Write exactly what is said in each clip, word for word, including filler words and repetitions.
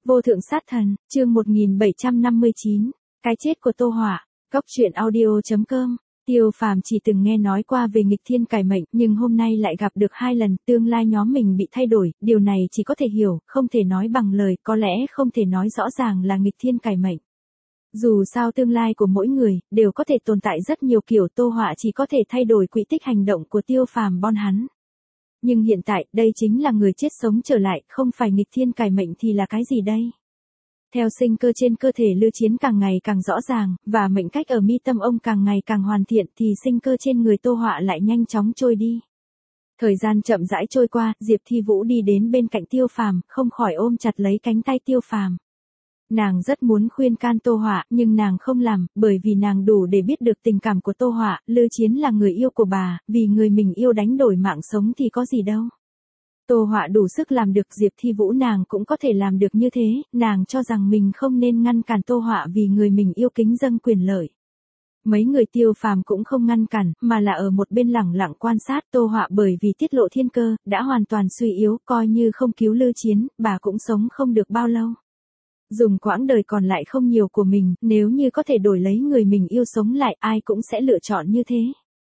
Vô thượng sát thần, chương một nghìn bảy trăm năm mươi chín, cái chết của Tô Họa, Cóc truyện audio chấm com. Tiêu Phàm chỉ từng nghe nói qua về nghịch thiên cải mệnh, nhưng hôm nay lại gặp được hai lần, tương lai nhóm mình bị thay đổi, điều này chỉ có thể hiểu, không thể nói bằng lời, có lẽ không thể nói rõ ràng là nghịch thiên cải mệnh. Dù sao tương lai của mỗi người, đều có thể tồn tại rất nhiều kiểu, Tô Họa chỉ có thể thay đổi quỹ tích hành động của Tiêu Phàm bon hắn. Nhưng hiện tại, đây chính là người chết sống trở lại, không phải nghịch thiên cải mệnh thì là cái gì đây? Theo sinh cơ trên cơ thể Lư Chiến càng ngày càng rõ ràng, và mệnh cách ở mi tâm ông càng ngày càng hoàn thiện thì sinh cơ trên người Tô Họa lại nhanh chóng trôi đi. Thời gian chậm rãi trôi qua, Diệp Thi Vũ đi đến bên cạnh Tiêu Phàm, không khỏi ôm chặt lấy cánh tay Tiêu Phàm. Nàng rất muốn khuyên can Tô Họa, nhưng nàng không làm, bởi vì nàng đủ để biết được tình cảm của Tô Họa, Lư Chiến là người yêu của bà, vì người mình yêu đánh đổi mạng sống thì có gì đâu. Tô Họa đủ sức làm được, Diệp Thi Vũ nàng cũng có thể làm được như thế, nàng cho rằng mình không nên ngăn cản Tô Họa vì người mình yêu kính dâng quyền lợi. Mấy người Tiêu Phàm cũng không ngăn cản, mà là ở một bên lẳng lặng quan sát Tô Họa, bởi vì tiết lộ thiên cơ, đã hoàn toàn suy yếu, coi như không cứu Lư Chiến, bà cũng sống không được bao lâu. Dùng quãng đời còn lại không nhiều của mình, nếu như có thể đổi lấy người mình yêu sống lại, ai cũng sẽ lựa chọn như thế.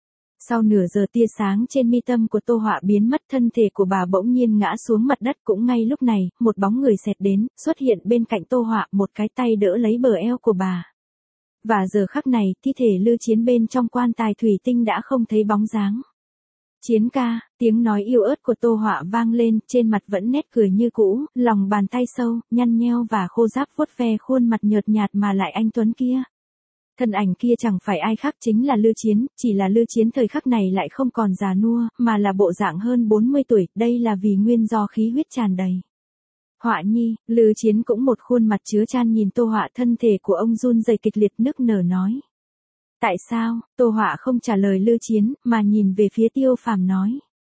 Sau nửa giờ tia sáng trên mi tâm của Tô Họa biến mất, thân thể của bà bỗng nhiên ngã xuống mặt đất, cũng ngay lúc này, một bóng người xẹt đến, xuất hiện bên cạnh Tô Họa, một cái tay đỡ lấy bờ eo của bà. Và giờ khắc này, thi thể Lư Chiến bên trong quan tài thủy tinh đã không thấy bóng dáng. Chiến ca, tiếng nói yêu ớt của Tô Họa vang lên, trên mặt vẫn nét cười như cũ, lòng bàn tay sâu, nhăn nheo và khô ráp vuốt ve khuôn mặt nhợt nhạt mà lại anh tuấn kia. Thân ảnh kia chẳng phải ai khác chính là Lư Chiến, chỉ là Lư Chiến thời khắc này lại không còn già nua, mà là bộ dạng hơn bốn mươi tuổi, đây là vì nguyên do khí huyết tràn đầy. Họa nhi, Lư Chiến cũng một khuôn mặt chứa chan nhìn Tô Họa, thân thể của ông run rẩy kịch liệt nức nở nói. Tại sao? Tô Họa không trả lời Lư Chiến, mà nhìn về phía Tiêu Phàm nói.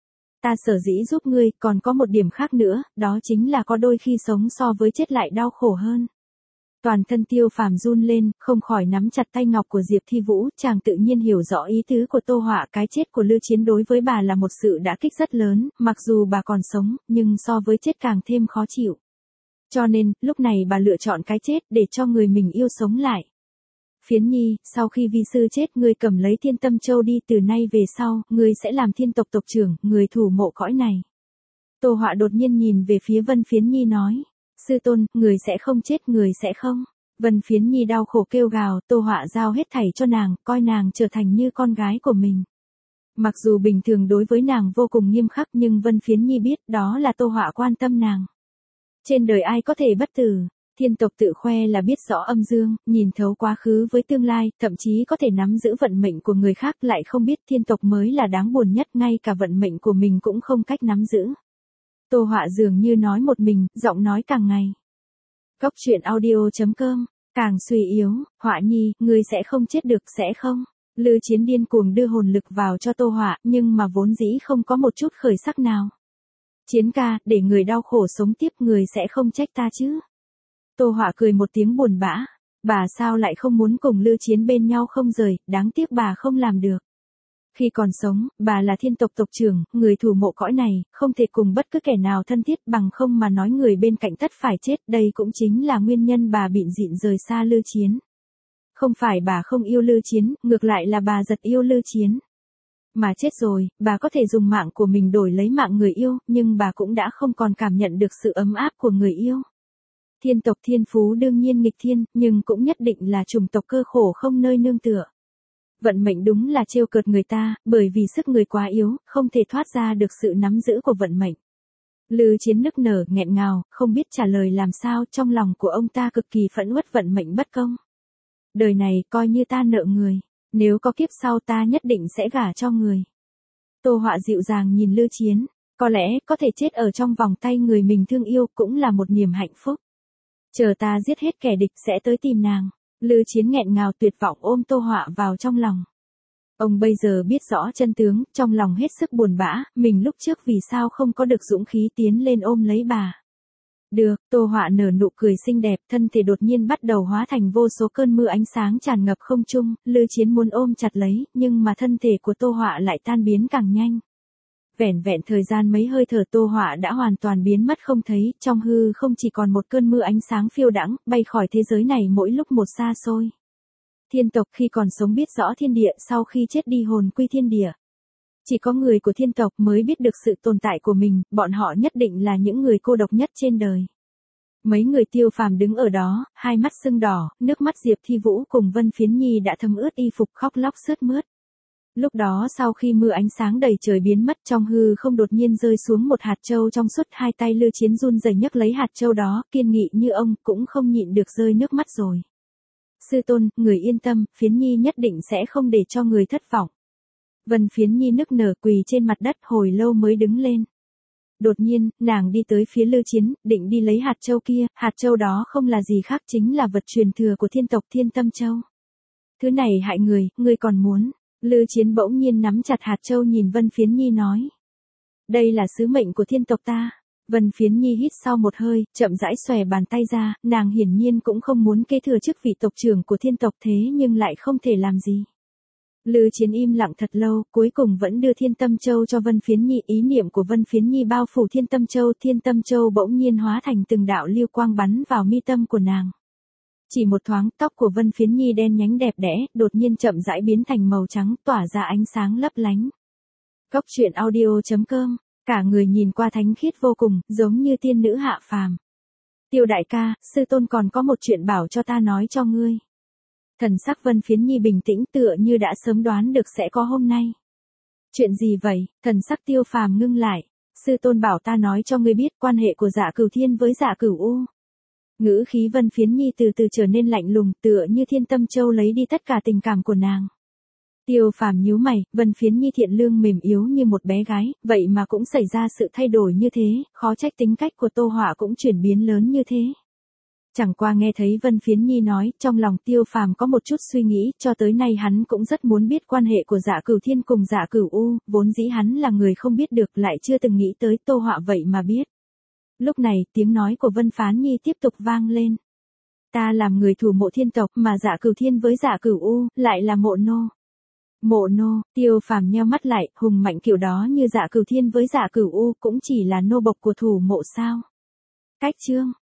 Ta sở dĩ giúp ngươi, còn có một điểm khác nữa, đó chính là có đôi khi sống so với chết lại đau khổ hơn. Toàn thân Tiêu Phàm run lên, không khỏi nắm chặt tay ngọc của Diệp Thi Vũ, chàng tự nhiên hiểu rõ ý tứ của Tô Họa, cái chết của Lư Chiến đối với bà là một sự đả kích rất lớn, mặc dù bà còn sống, nhưng so với chết càng thêm khó chịu. Cho nên, lúc này bà lựa chọn cái chết để cho người mình yêu sống lại. Phiến nhi, sau khi vi sư chết, ngươi cầm lấy Thiên Tâm Châu đi, từ nay về sau, ngươi sẽ làm thiên tộc tộc trưởng, người thủ mộ cõi này. Tô Họa đột nhiên nhìn về phía Vân Phiến Nhi nói. Sư tôn, người sẽ không chết, người sẽ không. Vân Phiến Nhi đau khổ kêu gào, Tô Họa giao hết thảy cho nàng, coi nàng trở thành như con gái của mình. Mặc dù bình thường đối với nàng vô cùng nghiêm khắc, nhưng Vân Phiến Nhi biết đó là Tô Họa quan tâm nàng. Trên đời ai có thể bất tử, thiên tộc tự khoe là biết rõ âm dương, nhìn thấu quá khứ với tương lai, thậm chí có thể nắm giữ vận mệnh của người khác, lại không biết thiên tộc mới là đáng buồn nhất, ngay cả vận mệnh của mình cũng không cách nắm giữ. Tô Họa dường như nói một mình, giọng nói càng ngày. Cóc truyện audio chấm com, càng suy yếu, Họa nhi, ngươi sẽ không chết được, sẽ không? Lư Chiến điên cuồng đưa hồn lực vào cho Tô Họa, nhưng mà vốn dĩ không có một chút khởi sắc nào. Chiến ca, để người đau khổ sống tiếp, người sẽ không trách ta chứ? Tô Họa cười một tiếng buồn bã, bà sao lại không muốn cùng Lư Chiến bên nhau không rời, đáng tiếc bà không làm được. Khi còn sống, bà là thiên tộc tộc trưởng, người thủ mộ cõi này, không thể cùng bất cứ kẻ nào thân thiết, bằng không mà nói người bên cạnh tất phải chết, đây cũng chính là nguyên nhân bà bịn dịn rời xa Lư Chiến. Không phải bà không yêu Lư Chiến, ngược lại là bà giật yêu Lư Chiến. Mà chết rồi, bà có thể dùng mạng của mình đổi lấy mạng người yêu, nhưng bà cũng đã không còn cảm nhận được sự ấm áp của người yêu. Thiên tộc thiên phú đương nhiên nghịch thiên, nhưng cũng nhất định là chủng tộc cơ khổ không nơi nương tựa. Vận mệnh đúng là trêu cợt người ta, bởi vì sức người quá yếu, không thể thoát ra được sự nắm giữ của vận mệnh. Lư Chiến nức nở, nghẹn ngào, không biết trả lời làm sao, trong lòng của ông ta cực kỳ phẫn uất vận mệnh bất công. Đời này, coi như ta nợ người, nếu có kiếp sau ta nhất định sẽ gả cho người. Tô Họa dịu dàng nhìn Lư Chiến, có lẽ, có thể chết ở trong vòng tay người mình thương yêu cũng là một niềm hạnh phúc. Chờ ta giết hết kẻ địch sẽ tới tìm nàng. Lư Chiến nghẹn ngào tuyệt vọng ôm Tô Họa vào trong lòng. Ông bây giờ biết rõ chân tướng, trong lòng hết sức buồn bã, mình lúc trước vì sao không có được dũng khí tiến lên ôm lấy bà. Được, Tô Họa nở nụ cười xinh đẹp, thân thể đột nhiên bắt đầu hóa thành vô số cơn mưa ánh sáng tràn ngập không trung, Lư Chiến muốn ôm chặt lấy, nhưng mà thân thể của Tô Họa lại tan biến càng nhanh. Vẻn vẹn thời gian mấy hơi thở Tô Họa đã hoàn toàn biến mất không thấy, trong hư không chỉ còn một cơn mưa ánh sáng phiêu đãng, bay khỏi thế giới này mỗi lúc một xa xôi. Thiên tộc khi còn sống biết rõ thiên địa, sau khi chết đi hồn quy thiên địa. Chỉ có người của thiên tộc mới biết được sự tồn tại của mình, bọn họ nhất định là những người cô độc nhất trên đời. Mấy người Tiêu Phàm đứng ở đó, hai mắt sưng đỏ, nước mắt Diệp Thi Vũ cùng Vân Phiến Nhi đã thấm ướt y phục khóc lóc sướt mướt. Lúc đó sau khi mưa ánh sáng đầy trời biến mất, trong hư không đột nhiên rơi xuống một hạt châu trong suốt, hai tay Lư Chiến run rẩy nhấc lấy hạt châu đó, kiên nghị như ông, cũng không nhịn được rơi nước mắt rồi. Sư tôn, người yên tâm, Phiến Nhi nhất định sẽ không để cho người thất vọng. Vân Phiến Nhi nức nở quỳ trên mặt đất hồi lâu mới đứng lên. Đột nhiên, nàng đi tới phía Lư Chiến, định đi lấy hạt châu kia, hạt châu đó không là gì khác chính là vật truyền thừa của thiên tộc Thiên Tâm Châu. Thứ này hại người, ngươi còn muốn? Lư Chiến bỗng nhiên nắm chặt hạt châu nhìn Vân Phiến Nhi nói. Đây là sứ mệnh của thiên tộc ta. Vân Phiến Nhi hít sau một hơi, chậm rãi xòe bàn tay ra, nàng hiển nhiên cũng không muốn kế thừa chức vị tộc trưởng của thiên tộc thế nhưng lại không thể làm gì. Lư Chiến im lặng thật lâu, cuối cùng vẫn đưa Thiên Tâm Châu cho Vân Phiến Nhi, ý niệm của Vân Phiến Nhi bao phủ Thiên Tâm Châu, Thiên Tâm Châu bỗng nhiên hóa thành từng đạo lưu quang bắn vào mi tâm của nàng. Chỉ một thoáng, tóc của Vân Phiến Nhi đen nhánh đẹp đẽ, đột nhiên chậm rãi biến thành màu trắng, tỏa ra ánh sáng lấp lánh. Cốc truyện audio chấm com, cả người nhìn qua thánh khiết vô cùng, giống như tiên nữ hạ phàm. Tiêu đại ca, sư tôn còn có một chuyện bảo cho ta nói cho ngươi. Thần sắc Vân Phiến Nhi bình tĩnh tựa như đã sớm đoán được sẽ có hôm nay. Chuyện gì vậy? Thần sắc Tiêu Phàm ngưng lại. Sư tôn bảo ta nói cho ngươi biết quan hệ của Dạ Cửu Thiên với Dạ Cửu U. Ngữ khí Vân Phiến Nhi từ từ trở nên lạnh lùng, tựa như Thiên Tâm Châu lấy đi tất cả tình cảm của nàng. Tiêu Phàm nhíu mày, Vân Phiến Nhi thiện lương mềm yếu như một bé gái, vậy mà cũng xảy ra sự thay đổi như thế, khó trách tính cách của Tô Họa cũng chuyển biến lớn như thế. Chẳng qua nghe thấy Vân Phiến Nhi nói, trong lòng Tiêu Phàm có một chút suy nghĩ, cho tới nay hắn cũng rất muốn biết quan hệ của Dạ Cửu Thiên cùng Dạ Cửu U, vốn dĩ hắn là người không biết được, lại chưa từng nghĩ tới Tô Họa vậy mà biết. Lúc này, tiếng nói của Vân Phán Nhi tiếp tục vang lên. Ta làm người thủ mộ thiên tộc, mà Dạ Cửu Thiên với Dạ Cửu U, lại là mộ nô. Mộ nô, Tiêu Phàm nheo mắt lại, hùng mạnh kiểu đó như Dạ Cửu Thiên với Dạ Cửu U cũng chỉ là nô bộc của thủ mộ sao. Cách chương.